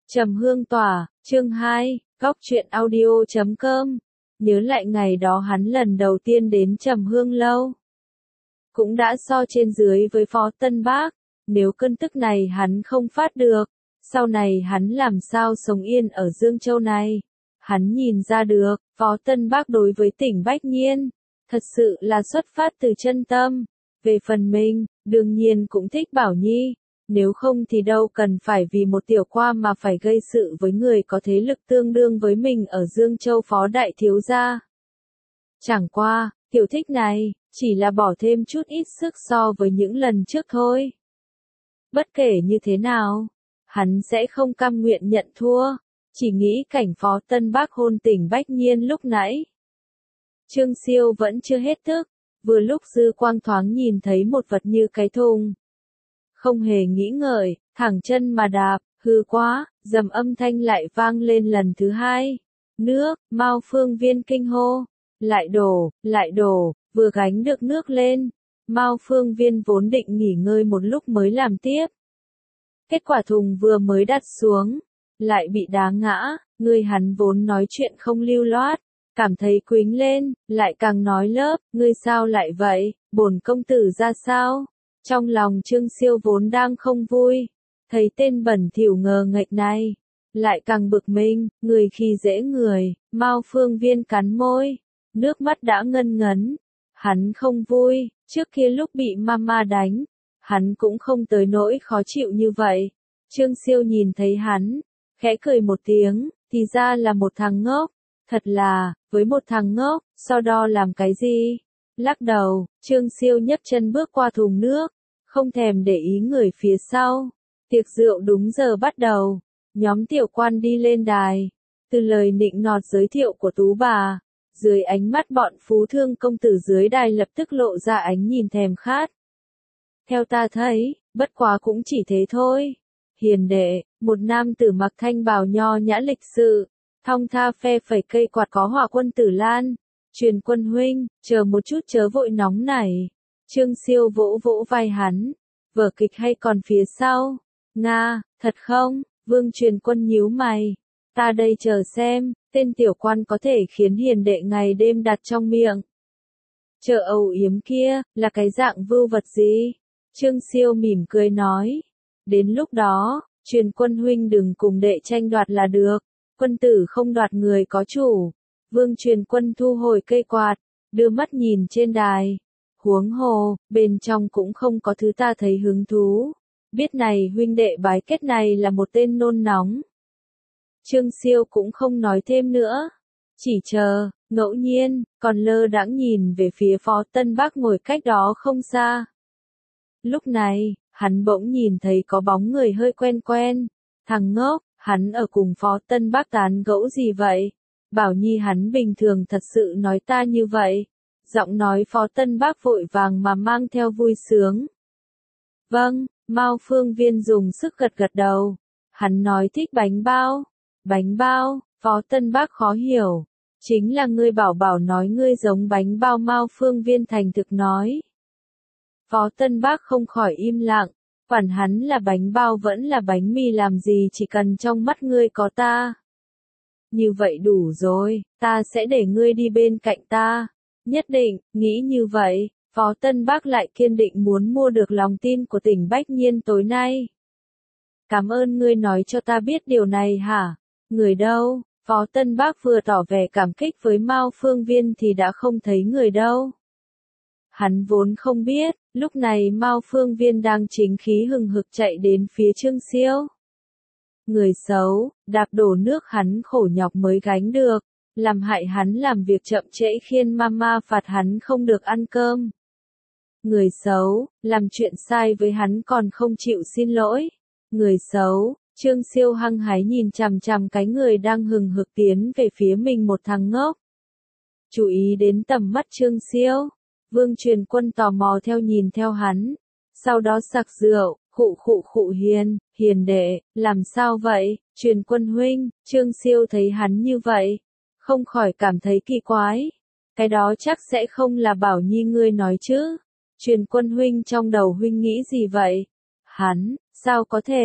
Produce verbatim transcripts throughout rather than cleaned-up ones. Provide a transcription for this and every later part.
Trầm hương tỏa, chương hai, góc truyện audio chấm com. Nhớ lại ngày đó hắn lần đầu tiên đến Trầm hương lâu. Cũng đã so trên dưới với Phó Tân Bác, nếu cơn tức này hắn không phát được, sau này hắn làm sao sống yên ở Dương Châu này. Hắn nhìn ra được, Phó Tân Bác đối với tỉnh Bách Nhiên, thật sự là xuất phát từ chân tâm. Về phần mình, đương nhiên cũng thích Bảo Nhi. Nếu không thì đâu cần phải vì một tiểu qua mà phải gây sự với người có thế lực tương đương với mình ở Dương Châu Phó Đại Thiếu Gia. Chẳng qua, tiểu thích này, chỉ là bỏ thêm chút ít sức so với những lần trước thôi. Bất kể như thế nào, hắn sẽ không cam nguyện nhận thua, chỉ nghĩ cảnh Phó Tân Bác hôn tỉnh Bách Nhiên lúc nãy. Trương Siêu vẫn chưa hết thức, vừa lúc dư quang thoáng nhìn thấy một vật như cái thùng. Không hề nghĩ ngợi, thẳng chân mà đạp, hư quá, dầm âm thanh lại vang lên lần thứ hai. Nước, Mao Phương Viên kinh hô, lại đổ, lại đổ, vừa gánh được nước lên. Mao Phương Viên vốn định nghỉ ngơi một lúc mới làm tiếp. Kết quả thùng vừa mới đặt xuống, lại bị đá ngã, người hắn vốn nói chuyện không lưu loát, cảm thấy quính lên, lại càng nói lớp, ngươi sao lại vậy, bổn công tử ra sao? Trong lòng Trương Siêu vốn đang không vui, thấy tên bẩn thỉu ngờ nghệch này, lại càng bực mình, người khi dễ người. Mao Phương Viên cắn môi, nước mắt đã ngân ngấn. Hắn không vui, trước kia lúc bị mama đánh, hắn cũng không tới nỗi khó chịu như vậy. Trương Siêu nhìn thấy hắn, khẽ cười một tiếng, thì ra là một thằng ngốc, thật là, với một thằng ngốc, so đo làm cái gì? Lắc đầu, Trương Siêu nhấc chân bước qua thùng nước, không thèm để ý người phía sau. Tiệc rượu đúng giờ bắt đầu, nhóm tiểu quan đi lên đài. Từ lời nịnh nọt giới thiệu của Tú bà, dưới ánh mắt bọn phú thương công tử dưới đài lập tức lộ ra ánh nhìn thèm khát. Theo ta thấy, bất quá cũng chỉ thế thôi. Hiền đệ, một nam tử mặc thanh bào nho nhã lịch sự, thong tha phe phẩy cây quạt có họa quân tử lan. Truyền Quân huynh, chờ một chút chớ vội nóng nảy. Trương Siêu vỗ vỗ vai hắn, vở kịch hay còn phía sau. Nga, thật không? Vương Truyền Quân nhíu mày. Ta đây chờ xem, tên tiểu quan có thể khiến hiền đệ ngày đêm đặt trong miệng. Chợ âu yếm kia, là cái dạng vưu vật gì? Trương Siêu mỉm cười nói. Đến lúc đó, Truyền Quân huynh đừng cùng đệ tranh đoạt là được. Quân tử không đoạt người có chủ. Vương Truyền Quân thu hồi cây quạt, đưa mắt nhìn trên đài. Huống hồ, bên trong cũng không có thứ ta thấy hứng thú. Biết này huynh đệ bái kết này là một tên nôn nóng. Trương Siêu cũng không nói thêm nữa. Chỉ chờ, ngẫu nhiên, còn lơ đãng nhìn về phía Phó Tân Bác ngồi cách đó không xa. Lúc này, hắn bỗng nhìn thấy có bóng người hơi quen quen. Thằng ngốc, hắn ở cùng Phó Tân Bác tán gẫu gì vậy? Bảo Nhi hắn bình thường thật sự nói ta như vậy. Giọng nói Phó Tân Bác vội vàng mà mang theo vui sướng. Vâng, Mao Phương Viên dùng sức gật gật đầu. Hắn nói thích bánh bao. Bánh bao, Phó Tân Bác khó hiểu. Chính là ngươi bảo bảo nói ngươi giống bánh bao. Mao Phương Viên thành thực nói. Phó Tân Bác không khỏi im lặng. Quản hắn là bánh bao vẫn là bánh mì làm gì, chỉ cần trong mắt ngươi có ta. Như vậy đủ rồi, ta sẽ để ngươi đi bên cạnh ta. Nhất định, nghĩ như vậy, Phó Tân Bác lại kiên định muốn mua được lòng tin của tỉnh Bách Nhiên tối nay. Cảm ơn ngươi nói cho ta biết điều này hả? Người đâu? Phó Tân Bác vừa tỏ vẻ cảm kích với Mao Phương Viên thì đã không thấy người đâu. Hắn vốn không biết, lúc này Mao Phương Viên đang chính khí hừng hực chạy đến phía Trương Siêu. Người xấu, đạp đổ nước hắn khổ nhọc mới gánh được, làm hại hắn làm việc chậm trễ khiến mama phạt hắn không được ăn cơm. Người xấu, làm chuyện sai với hắn còn không chịu xin lỗi. Người xấu, Trương Siêu hăng hái nhìn chằm chằm cái người đang hừng hực tiến về phía mình, một thằng ngốc. Chú ý đến tầm mắt Trương Siêu, Vương Truyền Quân tò mò theo nhìn theo hắn, sau đó sặc rượu, khụ khụ khụ. Hiền, hiền đệ, làm sao vậy? Truyền Quân huynh. Trương Siêu thấy hắn như vậy, không khỏi cảm thấy kỳ quái. Cái đó chắc sẽ không là Bảo Nhi ngươi nói chứ? Truyền Quân huynh trong đầu huynh nghĩ gì vậy? Hắn, sao có thể?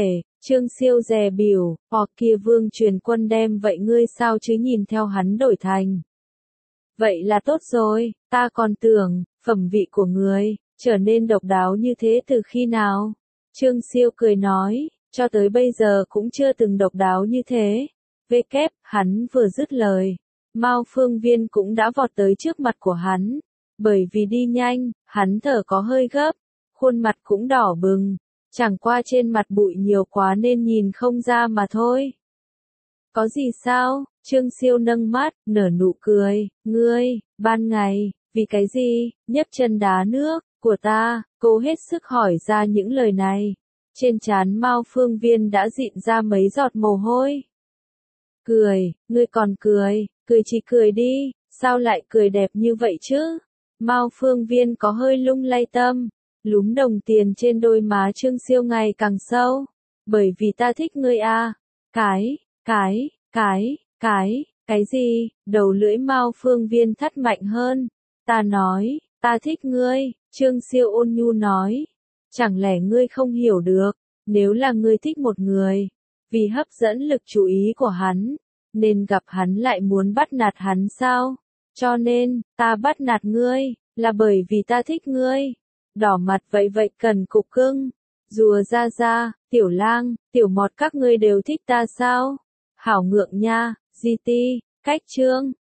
Trương Siêu dè bỉu, hoặc kia Vương Truyền Quân đem vậy ngươi sao chứ nhìn theo hắn đổi thành. Vậy là tốt rồi, ta còn tưởng, phẩm vị của người, trở nên độc đáo như thế từ khi nào? Trương Siêu cười nói, cho tới bây giờ cũng chưa từng độc đáo như thế. Vê kép, hắn vừa dứt lời. Mao Phương Viên cũng đã vọt tới trước mặt của hắn. Bởi vì đi nhanh, hắn thở có hơi gấp, khuôn mặt cũng đỏ bừng. Chẳng qua trên mặt bụi nhiều quá nên nhìn không ra mà thôi. Có gì sao? Trương Siêu nâng mắt, nở nụ cười, ngươi, ban ngày, vì cái gì, nhấc chân đá nước, của ta, cô hết sức hỏi ra những lời này. Trên trán Mao Phương Viên đã dịn ra mấy giọt mồ hôi. Cười, ngươi còn cười, cười chỉ cười đi, sao lại cười đẹp như vậy chứ? Mao Phương Viên có hơi lung lay tâm, lúm đồng tiền trên đôi má Trương Siêu ngày càng sâu. Bởi vì ta thích ngươi à, cái, cái, cái, cái, cái gì? Đầu lưỡi Mao Phương Viên thắt mạnh hơn. Ta nói, ta thích ngươi, Trương Siêu ôn nhu nói. Chẳng lẽ ngươi không hiểu được, nếu là ngươi thích một người, vì hấp dẫn lực chú ý của hắn, nên gặp hắn lại muốn bắt nạt hắn sao? Cho nên, ta bắt nạt ngươi, là bởi vì ta thích ngươi. Đỏ mặt vậy vậy cần cục cưng. Rùa ra ra, tiểu lang, tiểu mọt các ngươi đều thích ta sao? Hảo ngượng nha, gi ti, cách chương.